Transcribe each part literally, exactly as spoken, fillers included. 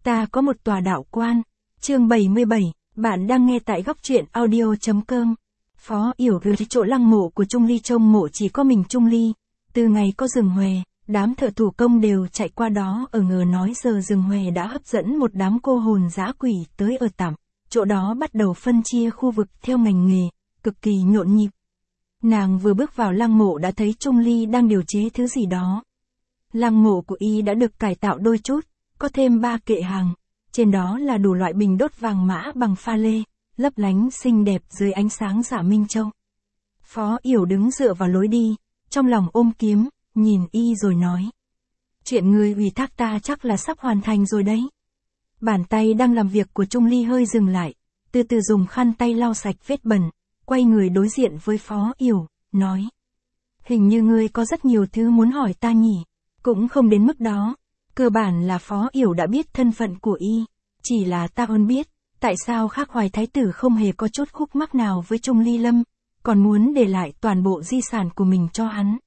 Ta có một tòa đạo quan. Chương bảy mươi bảy, bạn đang nghe tại góc truyện audio.com. Phó Yểu rời chỗ lăng mộ của Trung Ly, trông mộ chỉ có mình Trung Ly. Từ ngày có rừng huề, đám thợ thủ công đều chạy qua đó, ở ngờ nói giờ rừng huề đã hấp dẫn một đám cô hồn dã quỷ tới ở tạm. Chỗ đó bắt đầu phân chia khu vực theo ngành nghề, cực kỳ nhộn nhịp. Nàng vừa bước vào lăng mộ đã thấy Trung Ly đang điều chế thứ gì đó. Lăng mộ của y đã được cải tạo đôi chút, có thêm ba kệ hàng, trên đó là đủ loại bình đốt vàng mã bằng pha lê, lấp lánh xinh đẹp dưới ánh sáng dạ minh châu. Phó Yểu đứng dựa vào lối đi, trong lòng ôm kiếm, nhìn y rồi nói. Chuyện người ủy thác ta chắc là sắp hoàn thành rồi đấy. Bàn tay đang làm việc của Trung Ly hơi dừng lại, từ từ dùng khăn tay lau sạch vết bẩn, quay người đối diện với Phó Yểu, nói. Hình như ngươi có rất nhiều thứ muốn hỏi ta nhỉ, cũng không đến mức đó. Cơ bản là Phó Yểu đã biết thân phận của y, chỉ là ta hơn biết, tại sao Khắc Hoài Thái tử không hề có chút khúc mắc nào với Trung Ly Lâm, còn muốn để lại toàn bộ di sản của mình cho hắn.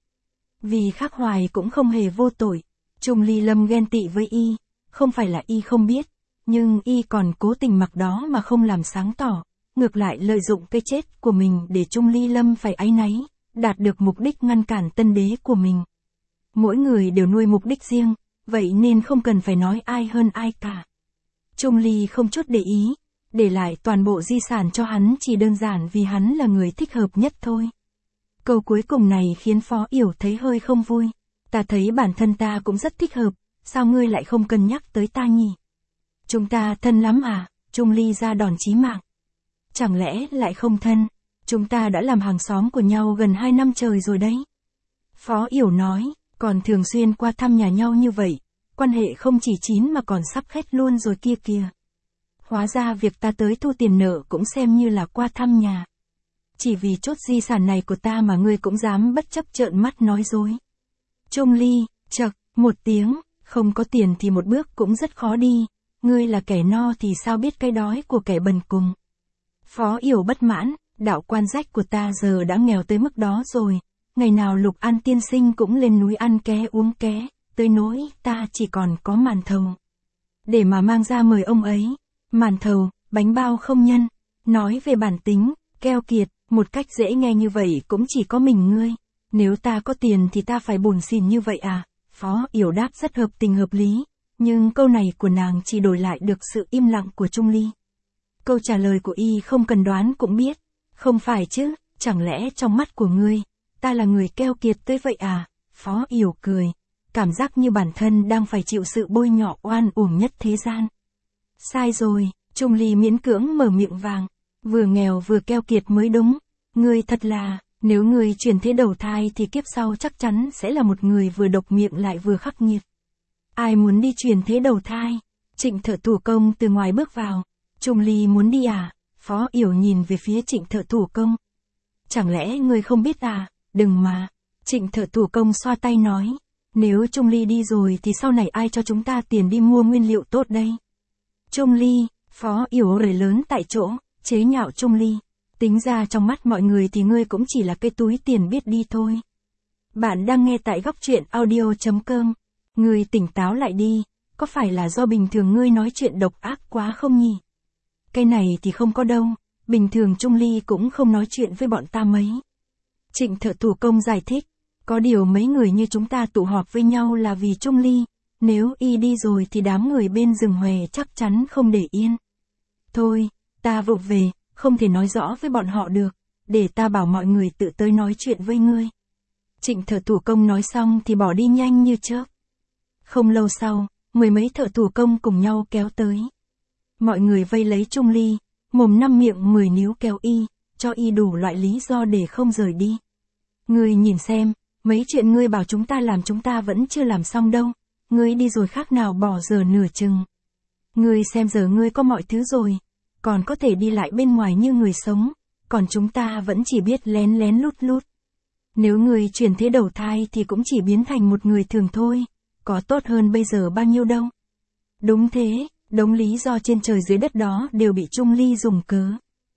Vì Khắc Hoài cũng không hề vô tội, Trung Ly Lâm ghen tị với y, không phải là y không biết, nhưng y còn cố tình mặc đó mà không làm sáng tỏ, ngược lại lợi dụng cái chết của mình để Trung Ly Lâm phải áy náy, đạt được mục đích ngăn cản tân đế của mình. Mỗi người đều nuôi mục đích riêng, vậy nên không cần phải nói ai hơn ai cả. Trung Ly không chút để ý, để lại toàn bộ di sản cho hắn chỉ đơn giản vì hắn là người thích hợp nhất thôi. Câu cuối cùng này khiến Phó Yểu thấy hơi không vui. Ta thấy bản thân ta cũng rất thích hợp, sao ngươi lại không cân nhắc tới ta nhỉ? Chúng ta thân lắm à? Trung Ly ra đòn chí mạng. Chẳng lẽ lại không thân? Chúng ta đã làm hàng xóm của nhau gần hai năm trời rồi đấy. Phó Yểu nói, còn thường xuyên qua thăm nhà nhau như vậy, quan hệ không chỉ chín mà còn sắp khét luôn rồi kia kìa. Hóa ra việc ta tới thu tiền nợ cũng xem như là qua thăm nhà. Chỉ vì chốt di sản này của ta mà ngươi cũng dám bất chấp trợn mắt nói dối. Trung Ly, chậc, một tiếng, không có tiền thì một bước cũng rất khó đi, ngươi là kẻ no thì sao biết cái đói của kẻ bần cùng. Phó Yểu bất mãn, đạo quan rách của ta giờ đã nghèo tới mức đó rồi, ngày nào Lục An tiên sinh cũng lên núi ăn ké uống ké, tới nỗi ta chỉ còn có màn thầu. Để mà mang ra mời ông ấy, màn thầu, bánh bao không nhân, nói về bản tính, keo kiệt, một cách dễ nghe như vậy cũng chỉ có mình ngươi. Nếu ta có tiền thì ta phải bủn xỉn như vậy à? Phó Yểu đáp rất hợp tình hợp lý, nhưng câu này của nàng chỉ đổi lại được sự im lặng của Trung Ly. Câu trả lời của y không cần đoán cũng biết, không phải chứ, chẳng lẽ trong mắt của ngươi, ta là người keo kiệt tới vậy à? Phó Yểu cười, cảm giác như bản thân đang phải chịu sự bôi nhọ oan uổng nhất thế gian. Sai rồi, Trung Ly miễn cưỡng mở miệng vàng, vừa nghèo vừa keo kiệt mới đúng, ngươi thật là, nếu ngươi chuyển thế đầu thai thì kiếp sau chắc chắn sẽ là một người vừa độc miệng lại vừa khắc nghiệt. Ai muốn đi chuyển thế đầu thai? Trịnh thợ thủ công từ ngoài bước vào, Trung Ly muốn đi à? Phó Yểu nhìn về phía Trịnh thợ thủ công. Chẳng lẽ ngươi không biết à? Đừng mà. Trịnh thợ thủ công xoa tay nói, nếu Trung Ly đi rồi thì sau này ai cho chúng ta tiền đi mua nguyên liệu tốt đây? Trung Ly, Phó Yểu rời lớn tại chỗ, chế nhạo Trung Ly. Tính ra trong mắt mọi người thì ngươi cũng chỉ là cái túi tiền biết đi thôi. Bạn đang nghe tại góc truyện audio.com. Ngươi tỉnh táo lại đi, có phải là do bình thường ngươi nói chuyện độc ác quá không nhỉ? Cái này thì không có đâu, bình thường Trung Ly cũng không nói chuyện với bọn ta mấy. Trịnh thợ thủ công giải thích, có điều mấy người như chúng ta tụ họp với nhau là vì Trung Ly, nếu y đi rồi thì đám người bên rừng huề chắc chắn không để yên. Thôi, ta vụng về, không thể nói rõ với bọn họ được, để ta bảo mọi người tự tới nói chuyện với ngươi. Trịnh thợ thủ công nói xong thì bỏ đi nhanh như chớp. Không lâu sau, mười mấy thợ thủ công cùng nhau kéo tới. Mọi người vây lấy Trung Ly, mồm năm miệng mười níu kéo y, cho y đủ loại lý do để không rời đi. Ngươi nhìn xem, mấy chuyện ngươi bảo chúng ta làm chúng ta vẫn chưa làm xong đâu, ngươi đi rồi khác nào bỏ giờ nửa chừng. Ngươi xem giờ ngươi có mọi thứ rồi, còn có thể đi lại bên ngoài như người sống, còn chúng ta vẫn chỉ biết lén lén lút lút. Nếu ngươi chuyển thế đầu thai thì cũng chỉ biến thành một người thường thôi, có tốt hơn bây giờ bao nhiêu đâu. Đúng thế, đống lý do trên trời dưới đất đó đều bị Trung Ly dùng cớ.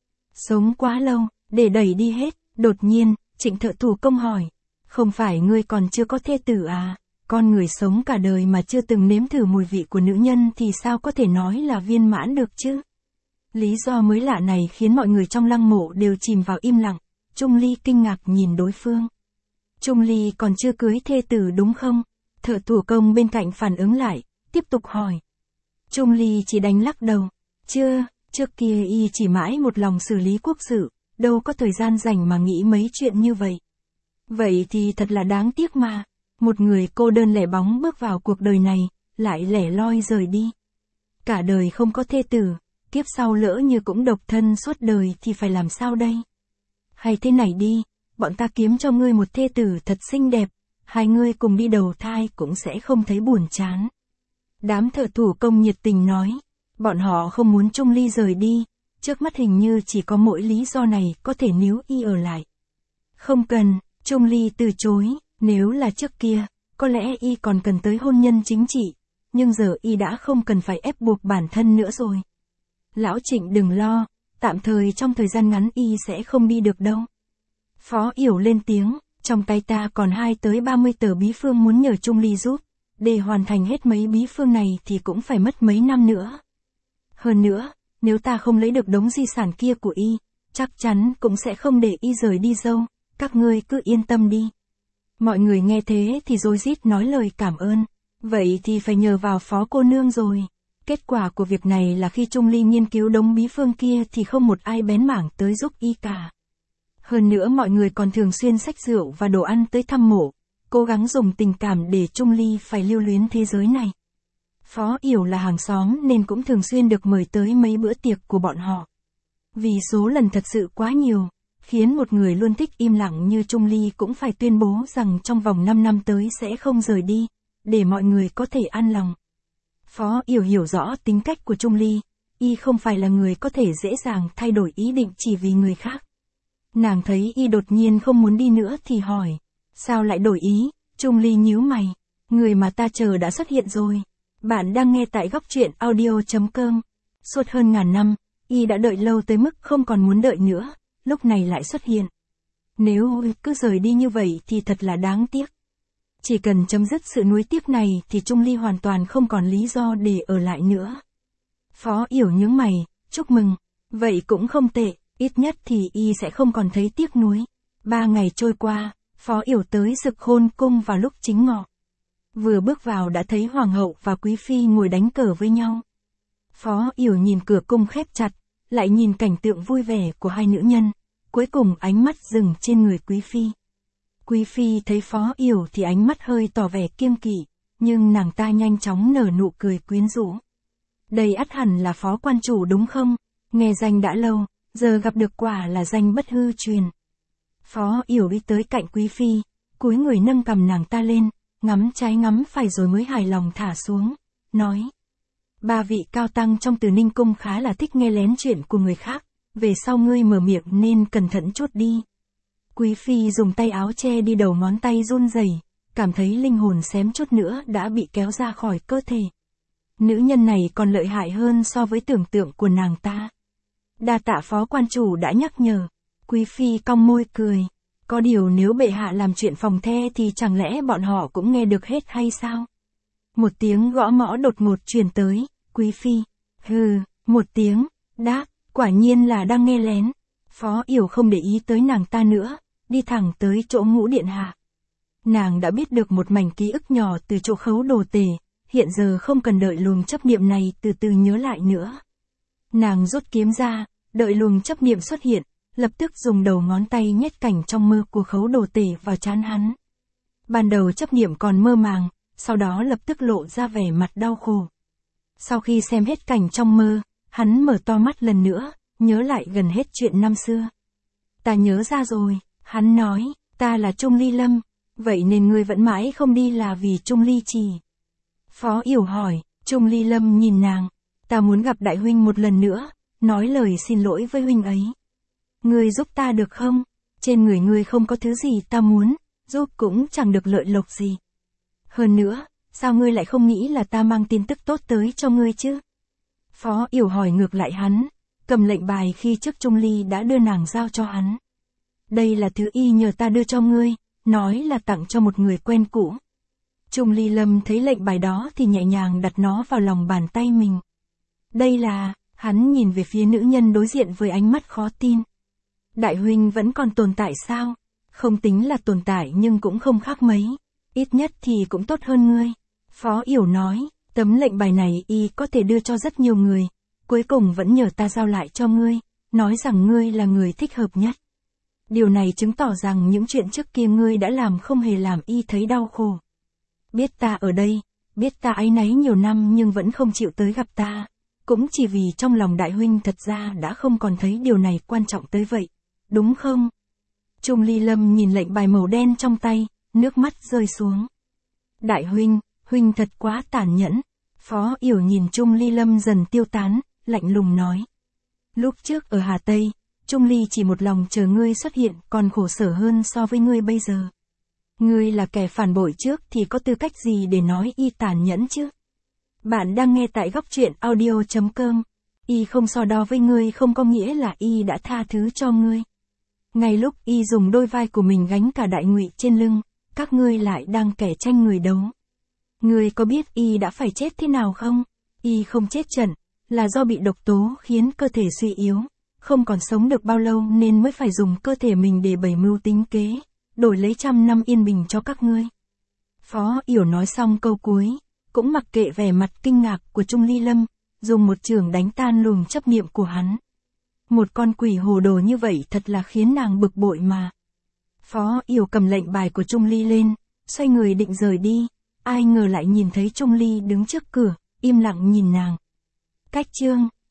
Sống quá lâu, để đẩy đi hết, đột nhiên, Trịnh thợ thủ công hỏi, không phải ngươi còn chưa có thê tử à, con người sống cả đời mà chưa từng nếm thử mùi vị của nữ nhân thì sao có thể nói là viên mãn được chứ? Lý do mới lạ này khiến mọi người trong lăng mộ đều chìm vào im lặng. Trung Ly kinh ngạc nhìn đối phương. Trung Ly còn chưa cưới thê tử đúng không? Thợ thủ công bên cạnh phản ứng lại, tiếp tục hỏi. Trung Ly chỉ đánh lắc đầu. Chưa, trước kia y chỉ mãi một lòng xử lý quốc sự, đâu có thời gian rảnh mà nghĩ mấy chuyện như vậy. Vậy thì thật là đáng tiếc mà. Một người cô đơn lẻ bóng bước vào cuộc đời này, lại lẻ loi rời đi. Cả đời không có thê tử, kiếp sau lỡ như cũng độc thân suốt đời thì phải làm sao đây? Hay thế này đi, bọn ta kiếm cho ngươi một thê tử thật xinh đẹp, hai ngươi cùng đi đầu thai cũng sẽ không thấy buồn chán. Đám thợ thủ công nhiệt tình nói, bọn họ không muốn Trung Ly rời đi, trước mắt hình như chỉ có mỗi lý do này có thể níu y ở lại. Không cần, Trung Ly từ chối, nếu là trước kia, có lẽ y còn cần tới hôn nhân chính trị, nhưng giờ y đã không cần phải ép buộc bản thân nữa rồi. Lão Trịnh đừng lo, tạm thời trong thời gian ngắn y sẽ không đi được đâu. Phó Yểu lên tiếng, trong tay ta còn hai tới ba mươi tờ bí phương muốn nhờ Trung Ly giúp, để hoàn thành hết mấy bí phương này thì cũng phải mất mấy năm nữa. Hơn nữa, nếu ta không lấy được đống di sản kia của y, chắc chắn cũng sẽ không để y rời đi dâu, các ngươi cứ yên tâm đi. Mọi người nghe thế thì rối rít nói lời cảm ơn, vậy thì phải nhờ vào Phó cô nương rồi. Kết quả của việc này là khi Trung Ly nghiên cứu đống bí phương kia thì không một ai bén mảng tới giúp y cả. Hơn nữa mọi người còn thường xuyên xách rượu và đồ ăn tới thăm mộ, cố gắng dùng tình cảm để Trung Ly phải lưu luyến thế giới này. Phó Yểu là hàng xóm nên cũng thường xuyên được mời tới mấy bữa tiệc của bọn họ. Vì số lần thật sự quá nhiều, khiến một người luôn thích im lặng như Trung Ly cũng phải tuyên bố rằng trong vòng năm năm tới sẽ không rời đi, để mọi người có thể an lòng. Phó Yểu hiểu rõ tính cách của Trung Ly, y không phải là người có thể dễ dàng thay đổi ý định chỉ vì người khác. Nàng thấy y đột nhiên không muốn đi nữa thì hỏi, sao lại đổi ý? Trung Ly nhíu mày, người mà ta chờ đã xuất hiện rồi. Bạn đang nghe tại góc truyện audio chấm com. Suốt hơn ngàn năm, y đã đợi lâu tới mức không còn muốn đợi nữa, lúc này lại xuất hiện. Nếu cứ rời đi như vậy thì thật là đáng tiếc. Chỉ cần chấm dứt sự nuối tiếc này thì Trung Ly hoàn toàn không còn lý do để ở lại nữa. Phó Yểu nhướng mày, chúc mừng, vậy cũng không tệ, ít nhất thì y sẽ không còn thấy tiếc nuối. Ba ngày trôi qua, Phó Yểu tới Dực Khôn cung vào lúc chính ngọ. Vừa bước vào đã thấy hoàng hậu và quý phi ngồi đánh cờ với nhau. Phó Yểu nhìn cửa cung khép chặt, lại nhìn cảnh tượng vui vẻ của hai nữ nhân, cuối cùng ánh mắt dừng trên người quý phi. Quý phi thấy Phó Yểu thì ánh mắt hơi tỏ vẻ kiêng kỵ, nhưng nàng ta nhanh chóng nở nụ cười quyến rũ. Đây ắt hẳn là Phó quan chủ đúng không? Nghe danh đã lâu, giờ gặp được quả là danh bất hư truyền. Phó Yểu đi tới cạnh quý phi, cúi người nâng cầm nàng ta lên, ngắm trái ngắm phải rồi mới hài lòng thả xuống, nói. Ba vị cao tăng trong Từ Ninh cung khá là thích nghe lén chuyện của người khác, về sau ngươi mở miệng nên cẩn thận chút đi. Quý phi dùng tay áo che đi đầu ngón tay run rẩy, cảm thấy linh hồn xém chút nữa đã bị kéo ra khỏi cơ thể. Nữ nhân này còn lợi hại hơn so với tưởng tượng của nàng ta. Đa tạ Phó quan chủ đã nhắc nhở. Quý phi cong môi cười. Có điều nếu bệ hạ làm chuyện phòng the thì chẳng lẽ bọn họ cũng nghe được hết hay sao? Một tiếng gõ mõ đột ngột truyền tới, quý phi. Hừ, một tiếng, đáp, quả nhiên là đang nghe lén. Phó Yểu không để ý tới nàng ta nữa, đi thẳng tới chỗ Ngũ điện hạ. Nàng đã biết được một mảnh ký ức nhỏ từ chỗ Khấu Đồ Tể, hiện giờ không cần đợi luồng chấp niệm này từ từ nhớ lại nữa. Nàng rút kiếm ra, đợi luồng chấp niệm xuất hiện, lập tức dùng đầu ngón tay nhét cảnh trong mơ của Khấu Đồ Tể vào trán hắn. Ban đầu chấp niệm còn mơ màng, sau đó lập tức lộ ra vẻ mặt đau khổ. Sau khi xem hết cảnh trong mơ, hắn mở to mắt lần nữa, nhớ lại gần hết chuyện năm xưa. Ta nhớ ra rồi, hắn nói, ta là Trung Ly Lâm, vậy nên ngươi vẫn mãi không đi là vì Trung Ly Trì. Phó Yểu hỏi, Trung Ly Lâm nhìn nàng, ta muốn gặp đại huynh một lần nữa, nói lời xin lỗi với huynh ấy. Ngươi giúp ta được không? Trên người ngươi không có thứ gì ta muốn, giúp cũng chẳng được lợi lộc gì. Hơn nữa, sao ngươi lại không nghĩ là ta mang tin tức tốt tới cho ngươi chứ? Phó Yểu hỏi ngược lại hắn, cầm lệnh bài khi trước Trung Ly đã đưa nàng giao cho hắn. Đây là thứ y nhờ ta đưa cho ngươi, nói là tặng cho một người quen cũ. Trung Ly Lâm thấy lệnh bài đó thì nhẹ nhàng đặt nó vào lòng bàn tay mình. Đây là, hắn nhìn về phía nữ nhân đối diện với ánh mắt khó tin. Đại huynh vẫn còn tồn tại sao? Không tính là tồn tại nhưng cũng không khác mấy. Ít nhất thì cũng tốt hơn ngươi. Phó Yểu nói, tấm lệnh bài này y có thể đưa cho rất nhiều người. Cuối cùng vẫn nhờ ta giao lại cho ngươi, nói rằng ngươi là người thích hợp nhất. Điều này chứng tỏ rằng những chuyện trước kia ngươi đã làm không hề làm y thấy đau khổ. Biết ta ở đây, biết ta áy náy nhiều năm nhưng vẫn không chịu tới gặp ta. Cũng chỉ vì trong lòng đại huynh thật ra đã không còn thấy điều này quan trọng tới vậy. Đúng không? Trung Ly Lâm nhìn lệnh bài màu đen trong tay, nước mắt rơi xuống. Đại huynh, huynh thật quá tàn nhẫn. Phó Yểu nhìn Trung Ly Lâm dần tiêu tán, lạnh lùng nói. Lúc trước ở Hà Tây, Trung Ly chỉ một lòng chờ ngươi xuất hiện còn khổ sở hơn so với ngươi bây giờ. Ngươi là kẻ phản bội trước thì có tư cách gì để nói y tàn nhẫn chứ? Bạn đang nghe tại góc truyện audio chấm com. Y không so đo với ngươi không có nghĩa là y đã tha thứ cho ngươi. Ngay lúc y dùng đôi vai của mình gánh cả đại ngụy trên lưng, các ngươi lại đang kẻ tranh người đấu. Ngươi có biết y đã phải chết thế nào không? Y không chết trận, là do bị độc tố khiến cơ thể suy yếu, không còn sống được bao lâu nên mới phải dùng cơ thể mình để bày mưu tính kế, đổi lấy trăm năm yên bình cho các ngươi. Phó Yểu nói xong câu cuối, cũng mặc kệ vẻ mặt kinh ngạc của Trung Ly Lâm, dùng một chưởng đánh tan luồng chấp niệm của hắn. Một con quỷ hồ đồ như vậy thật là khiến nàng bực bội mà. Phó Yểu cầm lệnh bài của Trung Ly lên, xoay người định rời đi, ai ngờ lại nhìn thấy Trung Ly đứng trước cửa, im lặng nhìn nàng. Cách chương